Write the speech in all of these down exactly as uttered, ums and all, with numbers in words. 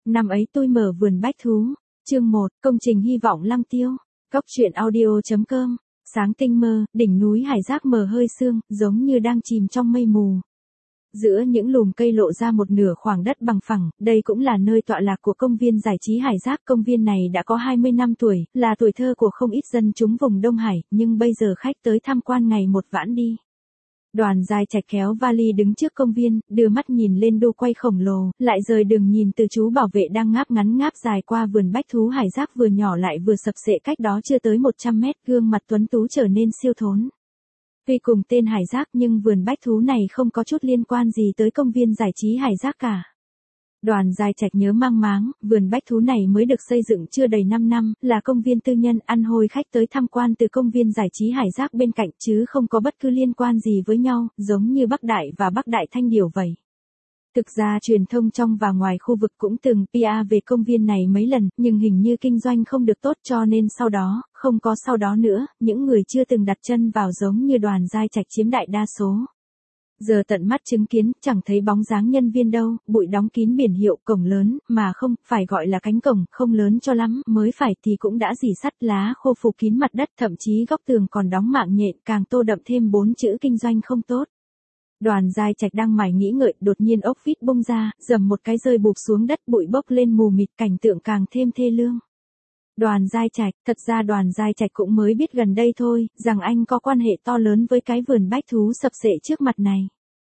Năm ấy tôi mở vườn bách thú. Chương một, công trình hy vọng Lăng Tiêu. Cốc truyện audio.com. Sáng tinh mơ, đỉnh núi hải giác mờ hơi sương, giống như đang chìm trong mây mù. Giữa những lùm cây lộ ra một nửa khoảng đất bằng phẳng, đây cũng là nơi tọa lạc của công viên giải trí hải giác. Công viên này đã có hai mươi năm tuổi, là tuổi thơ của không ít dân chúng vùng Đông Hải, nhưng bây giờ khách tới tham quan ngày một vãn đi. Đoàn Giai Trạch kéo vali đứng trước công viên, đưa mắt nhìn lên đu quay khổng lồ, lại rời đường nhìn từ chú bảo vệ đang ngáp ngắn ngáp dài qua vườn bách thú hải giác vừa nhỏ lại vừa sập sệ cách đó chưa tới một trăm mét, gương mặt tuấn tú trở nên siêu thốn. Tuy cùng tên hải giác nhưng vườn bách thú này không có chút liên quan gì tới công viên giải trí hải giác cả. Đoàn Giai Trạch nhớ mang máng, vườn bách thú này mới được xây dựng chưa đầy năm năm, là công viên tư nhân ăn hôi khách tới tham quan từ công viên giải trí hải giác bên cạnh chứ không có bất cứ liên quan gì với nhau, giống như Bắc Đại và Bắc Đại Thanh Điểu vậy. Thực ra truyền thông trong và ngoài khu vực cũng từng pê e về công viên này mấy lần, nhưng hình như kinh doanh không được tốt cho nên sau đó, không có sau đó nữa, những người chưa từng đặt chân vào giống như Đoàn Giai Trạch chiếm đại đa số. Giờ tận mắt chứng kiến, chẳng thấy bóng dáng nhân viên đâu, bụi đóng kín biển hiệu, cổng lớn, mà không, phải gọi là cánh cổng, không lớn cho lắm, mới phải thì cũng đã rỉ sắt lá khô phủ kín mặt đất, thậm chí góc tường còn đóng mạng nhện, càng tô đậm thêm bốn chữ kinh doanh không tốt. Đoàn Giai Trạch đang mải nghĩ ngợi, đột nhiên ốc vít bung ra, dầm một cái rơi bụp xuống đất, bụi bốc lên mù mịt, cảnh tượng càng thêm thê lương. Đoàn Giai Trạch, thật ra Đoàn Giai Trạch cũng mới biết gần đây thôi, rằng anh có quan hệ to lớn với cái vườn bách thú sập sệ trước mặt này.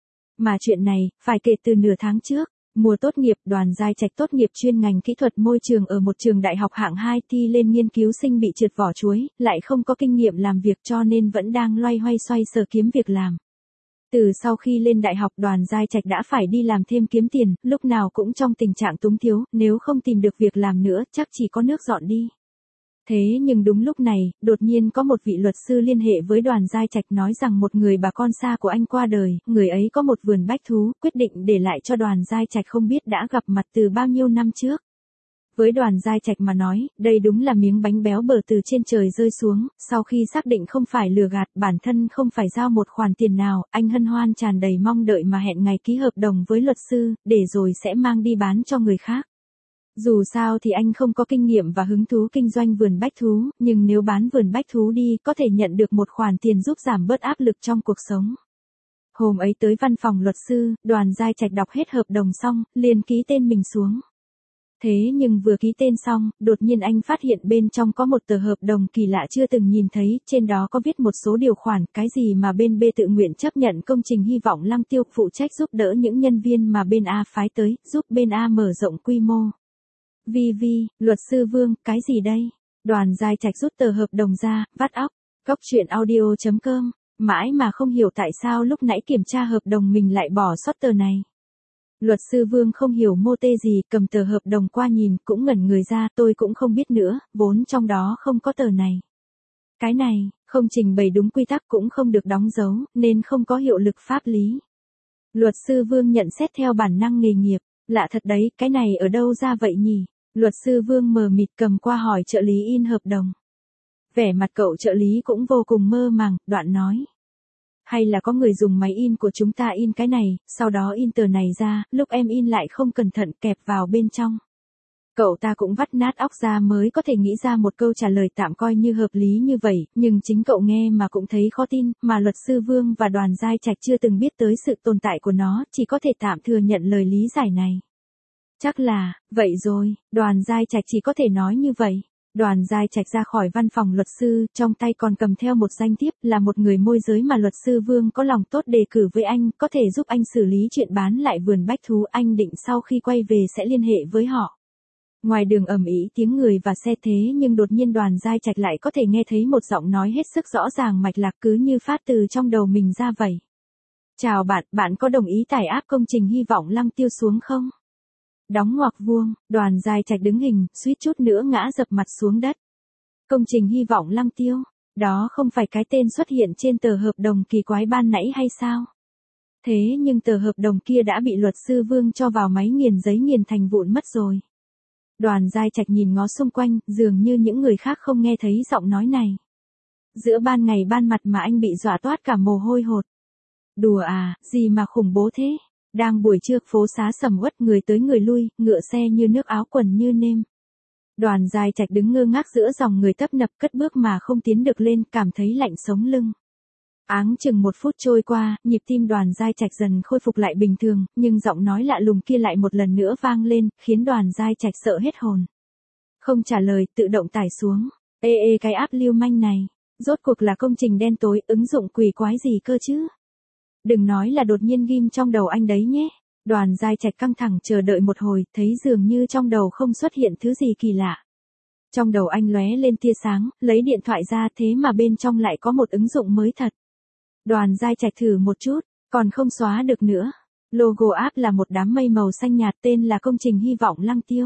Mà chuyện này, phải kể từ nửa tháng trước, mùa tốt nghiệp, Đoàn Giai Trạch tốt nghiệp chuyên ngành kỹ thuật môi trường ở một trường đại học hạng hai, thi lên nghiên cứu sinh bị trượt vỏ chuối, lại không có kinh nghiệm làm việc cho nên vẫn đang loay hoay xoay sở kiếm việc làm. Từ sau khi lên đại học, Đoàn Giai Trạch đã phải đi làm thêm kiếm tiền, lúc nào cũng trong tình trạng túng thiếu, nếu không tìm được việc làm nữa, chắc chỉ có nước dọn đi. Thế nhưng đúng lúc này, đột nhiên có một vị luật sư liên hệ với Đoàn Giai Trạch nói rằng một người bà con xa của anh qua đời, người ấy có một vườn bách thú, quyết định để lại cho Đoàn Giai Trạch không biết đã gặp mặt từ bao nhiêu năm trước. Với Đoàn Giai Trạch mà nói, đây đúng là miếng bánh béo bở từ trên trời rơi xuống, sau khi xác định không phải lừa gạt, bản thân không phải giao một khoản tiền nào, anh hân hoan tràn đầy mong đợi mà hẹn ngày ký hợp đồng với luật sư, để rồi sẽ mang đi bán cho người khác. Dù sao thì anh không có kinh nghiệm và hứng thú kinh doanh vườn bách thú, nhưng nếu bán vườn bách thú đi, có thể nhận được một khoản tiền giúp giảm bớt áp lực trong cuộc sống. Hôm ấy tới văn phòng luật sư, Đoàn Giai Trạch đọc hết hợp đồng xong, liền ký tên mình xuống. Thế nhưng vừa ký tên xong, đột nhiên anh phát hiện bên trong có một tờ hợp đồng kỳ lạ chưa từng nhìn thấy, trên đó có viết một số điều khoản, cái gì mà bên B tự nguyện chấp nhận công trình hy vọng Lăng Tiêu, phụ trách giúp đỡ những nhân viên mà bên A phái tới, giúp bên A mở rộng quy mô. Vi Vi, luật sư Vương, cái gì đây? Đoàn Giai Trạch rút tờ hợp đồng ra, vắt óc. Cốc truyện audio.com. Mãi mà không hiểu tại sao lúc nãy kiểm tra hợp đồng mình lại bỏ sót tờ này. Luật sư Vương không hiểu mô tê gì, cầm tờ hợp đồng qua nhìn, cũng ngẩn người ra, tôi cũng không biết nữa, vốn trong đó không có tờ này. Cái này, không trình bày đúng quy tắc cũng không được đóng dấu, nên không có hiệu lực pháp lý. Luật sư Vương nhận xét theo bản năng nghề nghiệp, lạ thật đấy, cái này ở đâu ra vậy nhỉ? Luật sư Vương mờ mịt cầm qua hỏi trợ lý in hợp đồng. Vẻ mặt cậu trợ lý cũng vô cùng mơ màng, đoạn nói. Hay là có người dùng máy in của chúng ta in cái này, sau đó in tờ này ra, lúc em in lại không cẩn thận kẹp vào bên trong. Cậu ta cũng vắt nát óc ra mới có thể nghĩ ra một câu trả lời tạm coi như hợp lý như vậy, nhưng chính cậu nghe mà cũng thấy khó tin, mà luật sư Vương và Đoàn Giai Trạch chưa từng biết tới sự tồn tại của nó, chỉ có thể tạm thừa nhận lời lý giải này. Chắc là, vậy rồi, Đoàn Giai Trạch chỉ có thể nói như vậy. Đoàn Giai Trạch ra khỏi văn phòng luật sư, trong tay còn cầm theo một danh thiếp, là một người môi giới mà luật sư Vương có lòng tốt đề cử với anh, có thể giúp anh xử lý chuyện bán lại vườn bách thú, anh định sau khi quay về sẽ liên hệ với họ. Ngoài đường ầm ĩ tiếng người và xe thế nhưng đột nhiên Đoàn Giai Trạch lại có thể nghe thấy một giọng nói hết sức rõ ràng mạch lạc cứ như phát từ trong đầu mình ra vậy. Chào bạn, bạn có đồng ý tải app công trình hy vọng Lăng Tiêu xuống không? Đóng ngoặc vuông, Đoàn Giai Trạch đứng hình, suýt chút nữa ngã dập mặt xuống đất. Công trình hy vọng Lăng Tiêu, đó không phải cái tên xuất hiện trên tờ hợp đồng kỳ quái ban nãy hay sao? Thế nhưng tờ hợp đồng kia đã bị luật sư Vương cho vào máy nghiền giấy nghiền thành vụn mất rồi. Đoàn Giai Trạch nhìn ngó xung quanh, dường như những người khác không nghe thấy giọng nói này. Giữa ban ngày ban mặt mà anh bị dọa toát cả mồ hôi hột. Đùa à, gì mà khủng bố thế? Đang buổi trưa, phố xá sầm uất, người tới người lui, ngựa xe như nước, áo quần như nêm. Đoàn Giai Trạch đứng ngơ ngác giữa dòng người tấp nập, cất bước mà không tiến được lên, cảm thấy lạnh sống lưng. Áng chừng một phút trôi qua, nhịp tim Đoàn Giai Trạch dần khôi phục lại bình thường, nhưng giọng nói lạ lùng kia lại một lần nữa vang lên, khiến Đoàn Giai Trạch sợ hết hồn. Không trả lời, tự động tải xuống. Ê ê cái app lưu manh này, rốt cuộc là công trình đen tối, ứng dụng quỷ quái gì cơ chứ? Đừng nói là đột nhiên ghim trong đầu anh đấy nhé. Đoàn Giai Trạch căng thẳng chờ đợi một hồi, thấy dường như trong đầu không xuất hiện thứ gì kỳ lạ. Trong đầu anh lóe lên tia sáng, lấy điện thoại ra, thế mà bên trong lại có một ứng dụng mới thật. Đoàn Giai Trạch thử một chút, còn không xóa được nữa. Logo app là một đám mây màu xanh nhạt, tên là công trình hy vọng Lăng Tiêu.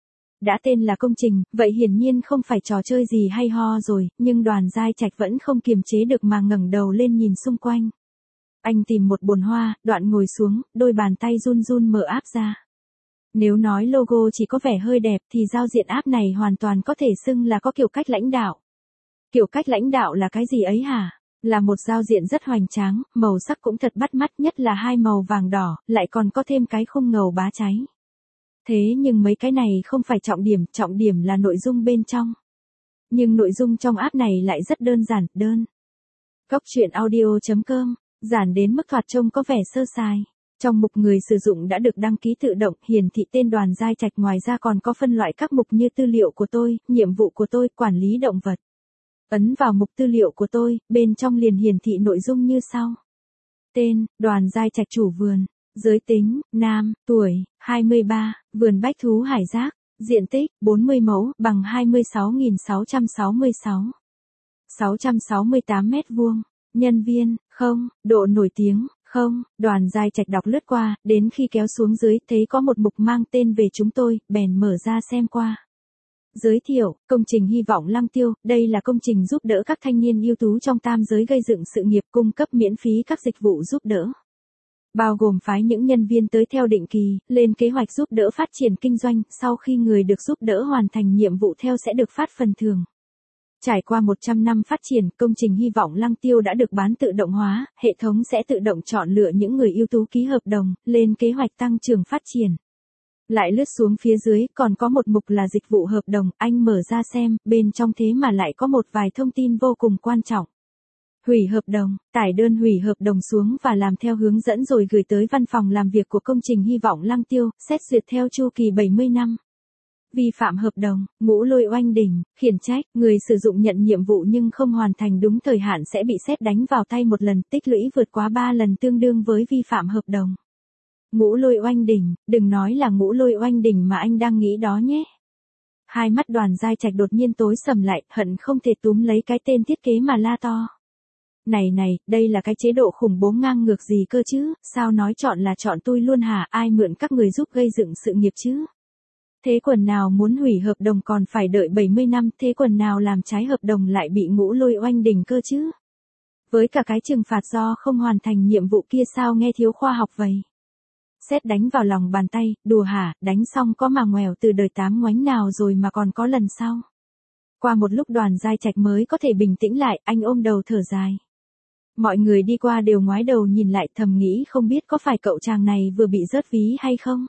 Đã tên là công trình, vậy hiển nhiên không phải trò chơi gì hay ho rồi, nhưng Đoàn Giai Trạch vẫn không kiềm chế được mà ngẩng đầu lên nhìn xung quanh. Anh tìm một bồn hoa, đoạn ngồi xuống, đôi bàn tay run run mở app ra. Nếu nói logo chỉ có vẻ hơi đẹp thì giao diện app này hoàn toàn có thể xưng là có kiểu cách lãnh đạo. Kiểu cách lãnh đạo là cái gì ấy hả? Là một giao diện rất hoành tráng, màu sắc cũng thật bắt mắt, nhất là hai màu vàng đỏ, lại còn có thêm cái khung ngầu bá cháy. Thế nhưng mấy cái này không phải trọng điểm, trọng điểm là nội dung bên trong. Nhưng nội dung trong app này lại rất đơn giản, đơn. Cóc truyện audio chấm com, giản đến mức thoạt trông có vẻ sơ sài. Trong mục người sử dụng đã được đăng ký tự động, hiển thị tên Đoàn Giai Trạch, ngoài ra còn có phân loại các mục như tư liệu của tôi, nhiệm vụ của tôi, quản lý động vật. Ấn vào mục tư liệu của tôi, bên trong liền hiển thị nội dung như sau. Tên, Đoàn Giai Trạch, chủ vườn. Giới tính, nam, tuổi, hai mươi ba, vườn bách thú hải giác, diện tích, bốn mươi mẫu, bằng hai mươi sáu nghìn sáu trăm sáu mươi sáu. sáu trăm sáu mươi tám mét vuông. Nhân viên, không, độ nổi tiếng, không. Đoàn Giai Trạch đọc lướt qua, đến khi kéo xuống dưới, thấy có một mục mang tên về chúng tôi, bèn mở ra xem qua. Giới thiệu, công trình hy vọng Lăng Tiêu, đây là công trình giúp đỡ các thanh niên ưu tú trong tam giới gây dựng sự nghiệp, cung cấp miễn phí các dịch vụ giúp đỡ. Bao gồm phái những nhân viên tới theo định kỳ, lên kế hoạch giúp đỡ phát triển kinh doanh, sau khi người được giúp đỡ hoàn thành nhiệm vụ theo sẽ được phát phần thưởng. Trải qua một trăm năm phát triển, công trình hy vọng Lăng Tiêu đã được bán tự động hóa, hệ thống sẽ tự động chọn lựa những người ưu tú ký hợp đồng, lên kế hoạch tăng trưởng phát triển. Lại lướt xuống phía dưới, còn có một mục là dịch vụ hợp đồng, anh mở ra xem, bên trong thế mà lại có một vài thông tin vô cùng quan trọng. Hủy hợp đồng, tải đơn hủy hợp đồng xuống và làm theo hướng dẫn rồi gửi tới văn phòng làm việc của công trình hy vọng Lăng Tiêu, xét duyệt theo chu kỳ bảy mươi năm. Vi phạm hợp đồng, Ngũ Lôi oanh đỉnh, khiển trách, người sử dụng nhận nhiệm vụ nhưng không hoàn thành đúng thời hạn sẽ bị sét đánh vào tay một lần, tích lũy vượt quá ba lần tương đương với vi phạm hợp đồng. Ngũ Lôi oanh đỉnh, đừng nói là Ngũ Lôi oanh đỉnh mà anh đang nghĩ đó nhé. Hai mắt Đoàn Giai Trạch đột nhiên tối sầm lại, hận không thể túm lấy cái tên thiết kế mà la to. Này này, đây là cái chế độ khủng bố ngang ngược gì cơ chứ, sao nói chọn là chọn tôi luôn hả, ai mượn các người giúp gây dựng sự nghiệp chứ? Thế quần nào muốn hủy hợp đồng còn phải đợi bảy mươi năm, thế quần nào làm trái hợp đồng lại bị Ngũ Lôi oanh đỉnh cơ chứ? Với cả cái trừng phạt do không hoàn thành nhiệm vụ kia sao nghe thiếu khoa học vậy? Sét đánh vào lòng bàn tay, đùa hả, đánh xong có mà ngoèo từ đời tám ngoánh nào rồi mà còn có lần sau. Qua một lúc Đoàn Giai Trạch mới có thể bình tĩnh lại, anh ôm đầu thở dài. Mọi người đi qua đều ngoái đầu nhìn lại, thầm nghĩ không biết có phải cậu chàng này vừa bị rớt ví hay không.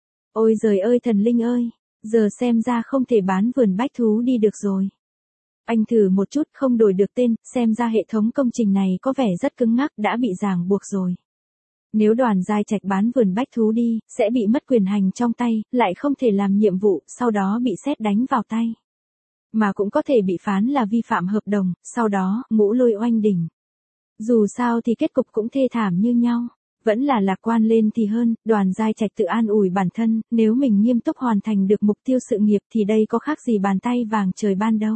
Ôi giời ơi thần linh ơi, giờ xem ra không thể bán vườn bách thú đi được rồi. Anh thử một chút không đổi được tên, xem ra hệ thống công trình này có vẻ rất cứng ngắc, đã bị ràng buộc rồi. Nếu Đoàn Giai Trạch bán vườn bách thú đi, sẽ bị mất quyền hành trong tay, lại không thể làm nhiệm vụ, sau đó bị sét đánh vào tay. Mà cũng có thể bị phán là vi phạm hợp đồng, sau đó, Ngũ Lôi oanh đỉnh. Dù sao thì kết cục cũng thê thảm như nhau. Vẫn là lạc quan lên thì hơn, Đoàn Giai Trạch tự an ủi bản thân, nếu mình nghiêm túc hoàn thành được mục tiêu sự nghiệp thì đây có khác gì bàn tay vàng trời ban đâu.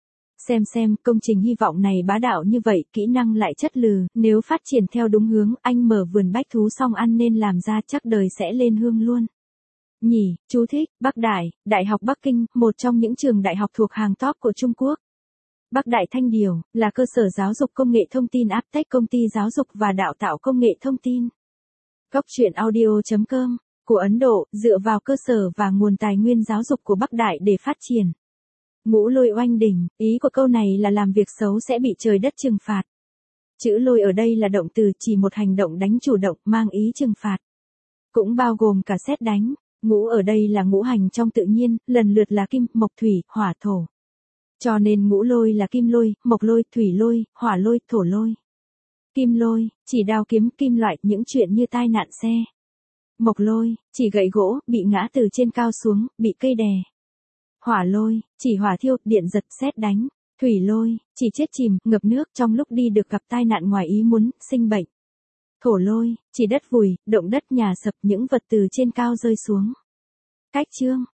Xem xem, công trình hy vọng này bá đạo như vậy, kỹ năng lại chất lừ, nếu phát triển theo đúng hướng, anh mở vườn bách thú xong ăn nên làm ra chắc đời sẽ lên hương luôn. Nhỉ, chú thích, Bắc Đại, Đại học Bắc Kinh, một trong những trường đại học thuộc hàng top của Trung Quốc. Bắc Đại Thanh Điều, là cơ sở giáo dục công nghệ thông tin Aptech, công ty giáo dục và đào tạo công nghệ thông tin. Cóc truyện audio chấm com, của Ấn Độ, dựa vào cơ sở và nguồn tài nguyên giáo dục của Bắc Đại để phát triển. Ngũ Lôi oanh đỉnh, ý của câu này là làm việc xấu sẽ bị trời đất trừng phạt. Chữ lôi ở đây là động từ chỉ một hành động đánh chủ động mang ý trừng phạt. cũng bao gồm cả sét đánh. Ngũ ở đây là ngũ hành trong tự nhiên, lần lượt là kim, mộc, thủy, hỏa, thổ. Cho nên ngũ lôi là kim lôi, mộc lôi, thủy lôi, hỏa lôi, thổ lôi. Kim lôi, chỉ đao kiếm kim loại, những chuyện như tai nạn xe. Mộc lôi, chỉ gậy gỗ, bị ngã từ trên cao xuống, bị cây đè. Hỏa lôi, chỉ hỏa thiêu, điện giật, sét đánh. Thủy lôi, chỉ chết chìm, ngập nước trong lúc đi được gặp tai nạn ngoài ý muốn, sinh bệnh. Thổ lôi, chỉ đất vùi, động đất nhà sập, những vật từ trên cao rơi xuống. Cách chương